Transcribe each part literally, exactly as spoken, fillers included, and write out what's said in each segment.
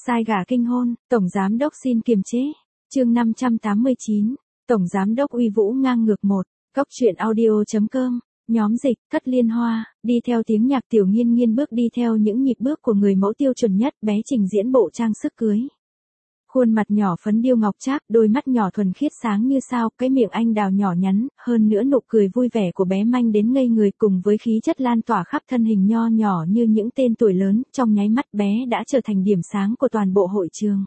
Sai gà kinh hôn, Tổng Giám đốc xin kiềm chế. Chương năm trăm tám mươi chín, Tổng Giám đốc uy vũ ngang ngược một. Cốc truyện audio.com, nhóm dịch, Thất Liên Hoa, đi theo tiếng nhạc Tiểu Nghiên Nghiên bước đi theo những nhịp bước của người mẫu tiêu chuẩn nhất, bé trình diễn bộ trang sức cưới. Khuôn mặt nhỏ phấn điêu ngọc trác, đôi mắt nhỏ thuần khiết sáng như sao, cái miệng anh đào nhỏ nhắn, hơn nữa nụ cười vui vẻ của bé manh đến ngây người cùng với khí chất lan tỏa khắp thân hình nho nhỏ như những tên tuổi lớn, trong nháy mắt bé đã trở thành điểm sáng của toàn bộ hội trường.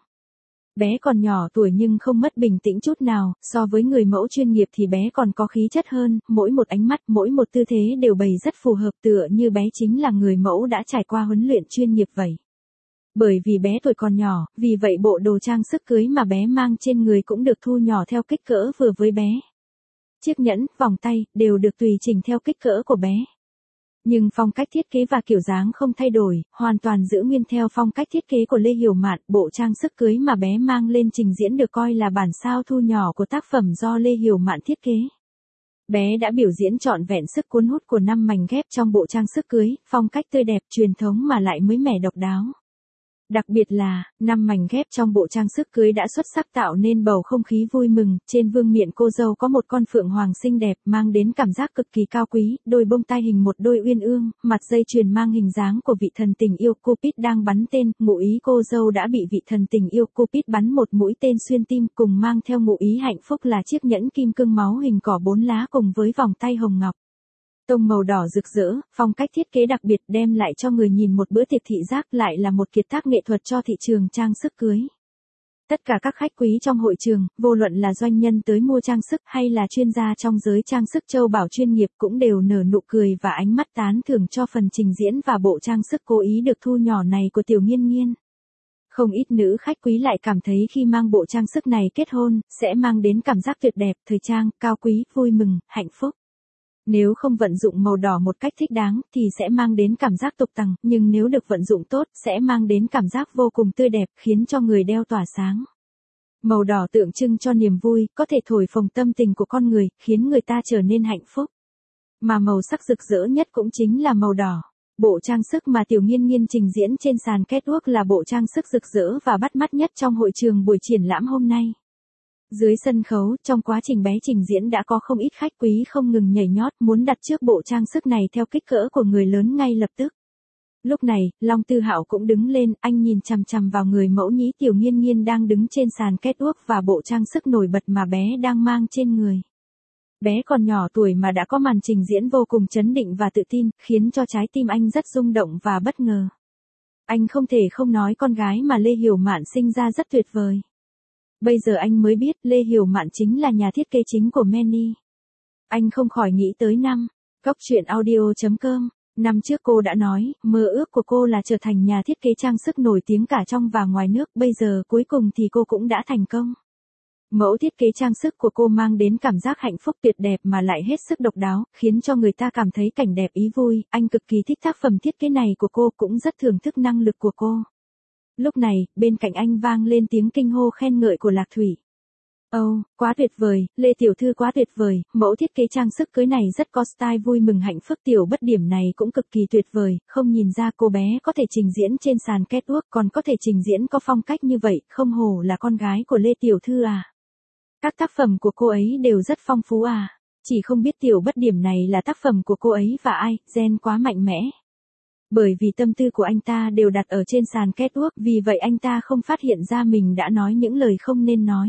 Bé còn nhỏ tuổi nhưng không mất bình tĩnh chút nào, so với người mẫu chuyên nghiệp thì bé còn có khí chất hơn, mỗi một ánh mắt, mỗi một tư thế đều bày rất phù hợp tựa như bé chính là người mẫu đã trải qua huấn luyện chuyên nghiệp vậy. Bởi vì bé tuổi còn nhỏ, vì vậy bộ đồ trang sức cưới mà bé mang trên người cũng được thu nhỏ theo kích cỡ vừa với bé. Chiếc nhẫn, vòng tay, đều được tùy chỉnh theo kích cỡ của bé. Nhưng phong cách thiết kế và kiểu dáng không thay đổi, hoàn toàn giữ nguyên theo phong cách thiết kế của Lê Hiểu Mạn. Bộ trang sức cưới mà bé mang lên trình diễn được coi là bản sao thu nhỏ của tác phẩm do Lê Hiểu Mạn thiết kế. Bé đã biểu diễn trọn vẹn sức cuốn hút của năm mảnh ghép trong bộ trang sức cưới, phong cách tươi đẹp truyền thống mà lại mới mẻ độc đáo. Đặc biệt là, năm mảnh ghép trong bộ trang sức cưới đã xuất sắc tạo nên bầu không khí vui mừng, trên vương miện cô dâu có một con phượng hoàng xinh đẹp mang đến cảm giác cực kỳ cao quý, đôi bông tai hình một đôi uyên ương, mặt dây chuyền mang hình dáng của vị thần tình yêu Cupid đang bắn tên, ngụ ý cô dâu đã bị vị thần tình yêu Cupid bắn một mũi tên xuyên tim, cùng mang theo ngụ ý hạnh phúc là chiếc nhẫn kim cương máu hình cỏ bốn lá cùng với vòng tay hồng ngọc. Tông màu đỏ rực rỡ, phong cách thiết kế đặc biệt đem lại cho người nhìn một bữa tiệc thị giác, lại là một kiệt tác nghệ thuật cho thị trường trang sức cưới. Tất cả các khách quý trong hội trường, vô luận là doanh nhân tới mua trang sức hay là chuyên gia trong giới trang sức châu bảo chuyên nghiệp cũng đều nở nụ cười và ánh mắt tán thưởng cho phần trình diễn và bộ trang sức cố ý được thu nhỏ này của Tiểu Nghiên Nghiên. Không ít nữ khách quý lại cảm thấy khi mang bộ trang sức này kết hôn, sẽ mang đến cảm giác tuyệt đẹp, thời trang, cao quý, vui mừng, hạnh phúc. Nếu không vận dụng màu đỏ một cách thích đáng thì sẽ mang đến cảm giác tục tằng, nhưng nếu được vận dụng tốt sẽ mang đến cảm giác vô cùng tươi đẹp, khiến cho người đeo tỏa sáng. Màu đỏ tượng trưng cho niềm vui, có thể thổi phồng tâm tình của con người, khiến người ta trở nên hạnh phúc. Mà màu sắc rực rỡ nhất cũng chính là màu đỏ. Bộ trang sức mà Tiểu Nghiên Nghiên trình diễn trên sàn catwalk là bộ trang sức rực rỡ và bắt mắt nhất trong hội trường buổi triển lãm hôm nay. Dưới sân khấu, trong quá trình bé trình diễn đã có không ít khách quý không ngừng nhảy nhót muốn đặt trước bộ trang sức này theo kích cỡ của người lớn ngay lập tức. Lúc này, Long Tư Hạo cũng đứng lên, anh nhìn chằm chằm vào người mẫu nhí Tiểu Nghiên Nghiên đang đứng trên sàn catwalk và bộ trang sức nổi bật mà bé đang mang trên người. Bé còn nhỏ tuổi mà đã có màn trình diễn vô cùng chấn định và tự tin, khiến cho trái tim anh rất rung động và bất ngờ. Anh không thể không nói con gái mà Lê Hiểu Mạn sinh ra rất tuyệt vời. Bây giờ anh mới biết Lê Hiểu Mạn chính là nhà thiết kế chính của Manny. Anh không khỏi nghĩ tới năm. Cốc truyện audio.com. Năm trước cô đã nói, mơ ước của cô là trở thành nhà thiết kế trang sức nổi tiếng cả trong và ngoài nước. Bây giờ cuối cùng thì cô cũng đã thành công. Mẫu thiết kế trang sức của cô mang đến cảm giác hạnh phúc tuyệt đẹp mà lại hết sức độc đáo, khiến cho người ta cảm thấy cảnh đẹp ý vui. Anh cực kỳ thích tác phẩm thiết kế này của cô, cũng rất thưởng thức năng lực của cô. Lúc này, bên cạnh anh vang lên tiếng kinh hô khen ngợi của Lạc Thủy. Ồ, oh, quá tuyệt vời, Lê Tiểu Thư quá tuyệt vời, mẫu thiết kế trang sức cưới này rất có style vui mừng hạnh phúc. Tiểu Bất Điểm này cũng cực kỳ tuyệt vời, không nhìn ra cô bé có thể trình diễn trên sàn catwalk còn có thể trình diễn có phong cách như vậy, không hổ là con gái của Lê Tiểu Thư à. Các tác phẩm của cô ấy đều rất phong phú à, chỉ không biết Tiểu Bất Điểm này là tác phẩm của cô ấy và ai, gen quá mạnh mẽ. Bởi vì tâm tư của anh ta đều đặt ở trên sàn catwalk, vì vậy anh ta không phát hiện ra mình đã nói những lời không nên nói.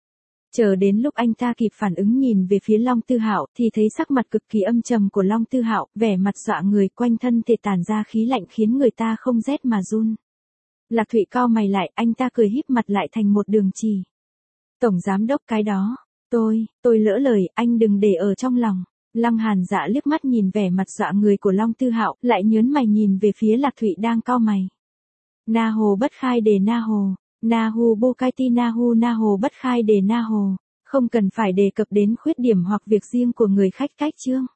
Chờ đến lúc anh ta kịp phản ứng nhìn về phía Long Tư Hạo thì thấy sắc mặt cực kỳ âm trầm của Long Tư Hạo, vẻ mặt dọa người, quanh thân thể tản ra khí lạnh khiến người ta không rét mà run. Lạc Thụy cau mày lại, anh ta cười híp mặt lại thành một đường chỉ. Tổng Giám đốc cái đó, tôi, tôi lỡ lời, anh đừng để ở trong lòng. Lăng Hàn Dạ liếc mắt nhìn vẻ mặt dọa người của Long Tư Hạo, lại nhớn mày nhìn về phía Lạc Thụy đang cau mày. Na hồ bất khai đề na hồ, na hu bu kai ti na hu na hồ bất khai đề na hồ, không cần phải đề cập đến khuyết điểm hoặc việc riêng của người khách cách chương.